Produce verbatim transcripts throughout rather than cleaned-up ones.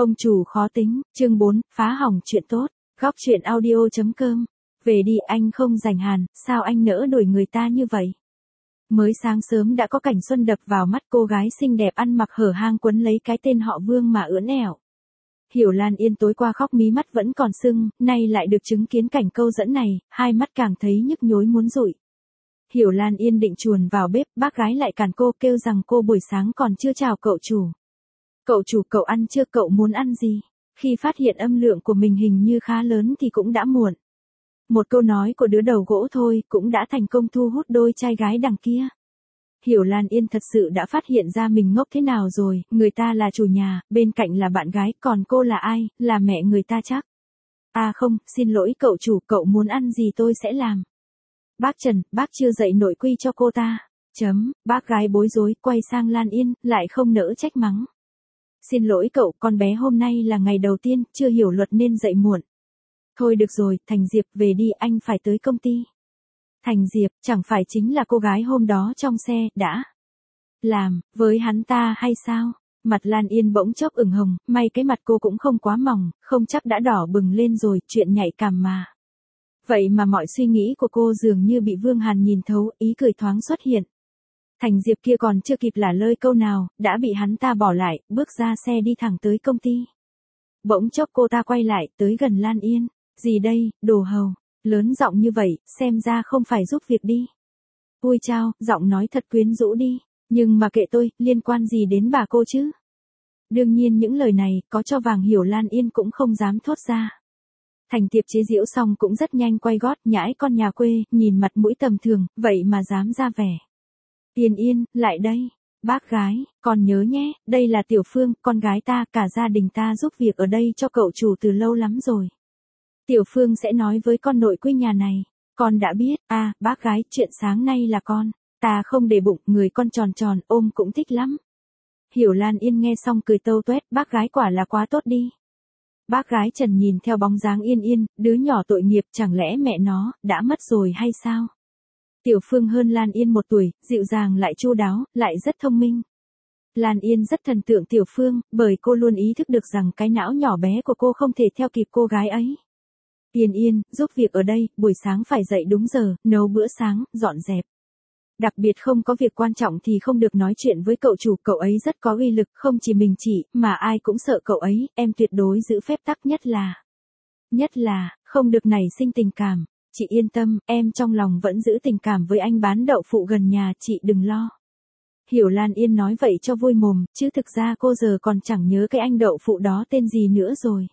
Ông chủ khó tính, chương bốn, phá hỏng chuyện tốt, góc chuyện audio.com. Về đi anh không rảnh hàn, sao anh nỡ đuổi người ta như vậy? Mới sáng sớm đã có cảnh xuân đập vào mắt, cô gái xinh đẹp ăn mặc hở hang quấn lấy cái tên họ Vương mà ưỡn ẻo. Hiểu Lan Yên tối qua khóc mí mắt vẫn còn sưng, nay lại được chứng kiến cảnh câu dẫn này, hai mắt càng thấy nhức nhối muốn rụi. Hiểu Lan Yên định chuồn vào bếp, bác gái lại cản cô kêu rằng cô buổi sáng còn chưa chào cậu chủ. Cậu chủ, cậu ăn chưa, cậu muốn ăn gì? Khi phát hiện âm lượng của mình hình như khá lớn thì cũng đã muộn. Một câu nói của đứa đầu gỗ thôi cũng đã thành công thu hút đôi trai gái đằng kia. Hiểu Lan Yên thật sự đã phát hiện ra mình ngốc thế nào rồi, người ta là chủ nhà, bên cạnh là bạn gái, còn cô là ai, là mẹ người ta chắc. À không, xin lỗi cậu chủ, cậu muốn ăn gì tôi sẽ làm. Bác Trần, bác chưa dạy nội quy cho cô ta. Chấm, bác gái bối rối, quay sang Lan Yên, lại không nỡ trách mắng. Xin lỗi cậu, con bé hôm nay là ngày đầu tiên, chưa hiểu luật nên dậy muộn. Thôi được rồi, Thành Diệp về đi, anh phải tới công ty. Thành Diệp, chẳng phải chính là cô gái hôm đó trong xe, đã làm với hắn ta hay sao? Mặt Lan Yên bỗng chốc ửng hồng, may cái mặt cô cũng không quá mỏng, không chắc đã đỏ bừng lên rồi, chuyện nhạy cảm mà. Vậy mà mọi suy nghĩ của cô dường như bị Vương Hàn nhìn thấu, ý cười thoáng xuất hiện. Thành Diệp kia còn chưa kịp lả lơi câu nào, đã bị hắn ta bỏ lại, bước ra xe đi thẳng tới công ty. Bỗng chốc cô ta quay lại, tới gần Lan Yên. Gì đây, đồ hầu, lớn giọng như vậy, xem ra không phải giúp việc đi. Ui chao, giọng nói thật quyến rũ đi, nhưng mà kệ tôi, liên quan gì đến bà cô chứ? Đương nhiên những lời này, có cho vàng Hiểu Lan Yên cũng không dám thốt ra. Thành Tiệp chế giễu xong cũng rất nhanh quay gót, nhãi con nhà quê, nhìn mặt mũi tầm thường, vậy mà dám ra vẻ. Yên Yên, lại đây. Bác gái, còn nhớ nhé, đây là Tiểu Phương, con gái ta, cả gia đình ta giúp việc ở đây cho cậu chủ từ lâu lắm rồi. Tiểu Phương sẽ nói với con nội quy nhà này. Con đã biết, à, bác gái, chuyện sáng nay là con. Ta không để bụng, người con tròn tròn, ôm cũng thích lắm. Hiểu Lan Yên nghe xong cười tâu tuét, bác gái quả là quá tốt đi. Bác gái Trần nhìn theo bóng dáng Yên Yên, đứa nhỏ tội nghiệp, chẳng lẽ mẹ nó, đã mất rồi hay sao? Tiểu Phương hơn Lan Yên một tuổi, dịu dàng lại chu đáo, lại rất thông minh. Lan Yên rất thần tượng Tiểu Phương, bởi cô luôn ý thức được rằng cái não nhỏ bé của cô không thể theo kịp cô gái ấy. Yên Yên, giúp việc ở đây, buổi sáng phải dậy đúng giờ, nấu bữa sáng, dọn dẹp. Đặc biệt không có việc quan trọng thì không được nói chuyện với cậu chủ, cậu ấy rất có uy lực, không chỉ mình chỉ, mà ai cũng sợ cậu ấy, em tuyệt đối giữ phép tắc, nhất là, nhất là, không được nảy sinh tình cảm. Chị yên tâm, em trong lòng vẫn giữ tình cảm với anh bán đậu phụ gần nhà, chị đừng lo. Hiểu Lan Yên nói vậy cho vui mồm, chứ thực ra cô giờ còn chẳng nhớ cái anh đậu phụ đó tên gì nữa rồi.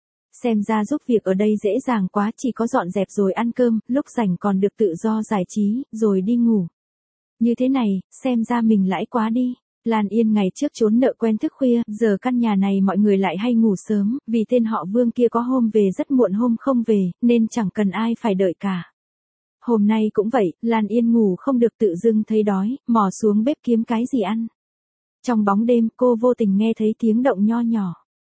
Xem ra giúp việc ở đây dễ dàng quá, chỉ có dọn dẹp rồi ăn cơm, lúc rảnh còn được tự do giải trí, rồi đi ngủ. Như thế này, xem ra mình lãi quá đi. Lan Yên ngày trước trốn nợ quen thức khuya, giờ căn nhà này mọi người lại hay ngủ sớm, vì tên họ Vương kia có hôm về rất muộn hôm không về, nên chẳng cần ai phải đợi cả. Hôm nay cũng vậy, Lan Yên ngủ không được, tự dưng thấy đói, mò xuống bếp kiếm cái gì ăn. Trong bóng đêm, cô vô tình nghe thấy tiếng động nho nhỏ.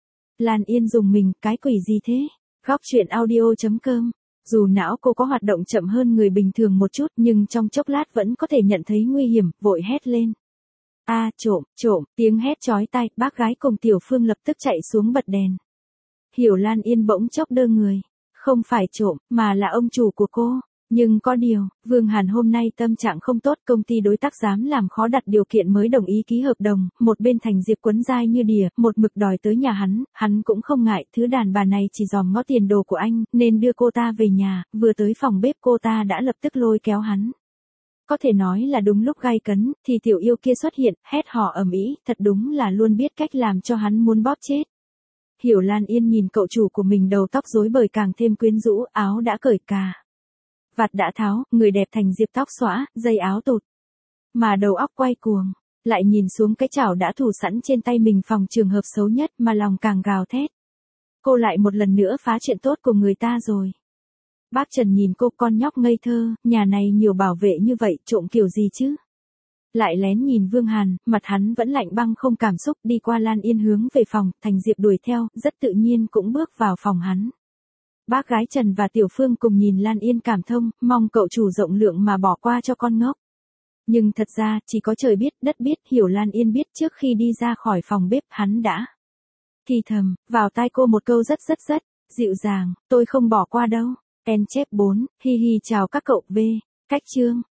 Lan Yên rùng mình, cái quỷ gì thế? Góc chuyện audio.com. Dù não cô có hoạt động chậm hơn người bình thường một chút, nhưng trong chốc lát vẫn có thể nhận thấy nguy hiểm, vội hét lên. A, à, trộm, trộm, tiếng hét chói tai, bác gái cùng Tiểu Phương lập tức chạy xuống bật đèn. Hiểu Lan Yên bỗng chốc đơ người. Không phải trộm, mà là ông chủ của cô. Nhưng có điều, Vương Hàn hôm nay tâm trạng không tốt, công ty đối tác dám làm khó đặt điều kiện mới đồng ý ký hợp đồng, một bên Thành Diệp quấn dai như đỉa, một mực đòi tới nhà hắn, hắn cũng không ngại, thứ đàn bà này chỉ dòm ngó tiền đồ của anh, nên đưa cô ta về nhà, vừa tới phòng bếp cô ta đã lập tức lôi kéo hắn. Có thể nói là đúng lúc gay cấn, thì tiểu yêu kia xuất hiện, hét hò ầm ĩ, thật đúng là luôn biết cách làm cho hắn muốn bóp chết. Hiểu Lan Yên nhìn cậu chủ của mình đầu tóc rối bời càng thêm quyến rũ, áo đã cởi cà vạt đã tháo, người đẹp Thành Diệp tóc xõa, dây áo tụt. Mà đầu óc quay cuồng, lại nhìn xuống cái chảo đã thủ sẵn trên tay mình, phòng trường hợp xấu nhất mà lòng càng gào thét. Cô lại một lần nữa phá chuyện tốt của người ta rồi. Bác Trần nhìn cô, con nhóc ngây thơ, nhà này nhiều bảo vệ như vậy, trộm kiểu gì chứ? Lại lén nhìn Vương Hàn, mặt hắn vẫn lạnh băng không cảm xúc, đi qua Lan Yên hướng về phòng, Thành Diệp đuổi theo, rất tự nhiên cũng bước vào phòng hắn. Bác gái Trần và Tiểu Phương cùng nhìn Lan Yên cảm thông, mong cậu chủ rộng lượng mà bỏ qua cho con ngốc. Nhưng thật ra, chỉ có trời biết, đất biết, Hiểu Lan Yên biết trước khi đi ra khỏi phòng bếp, hắn đã Thì thầm, vào tai cô một câu rất rất rất, dịu dàng, tôi không bỏ qua đâu. En chép bốn, hi hi chào các cậu V. Cách chương.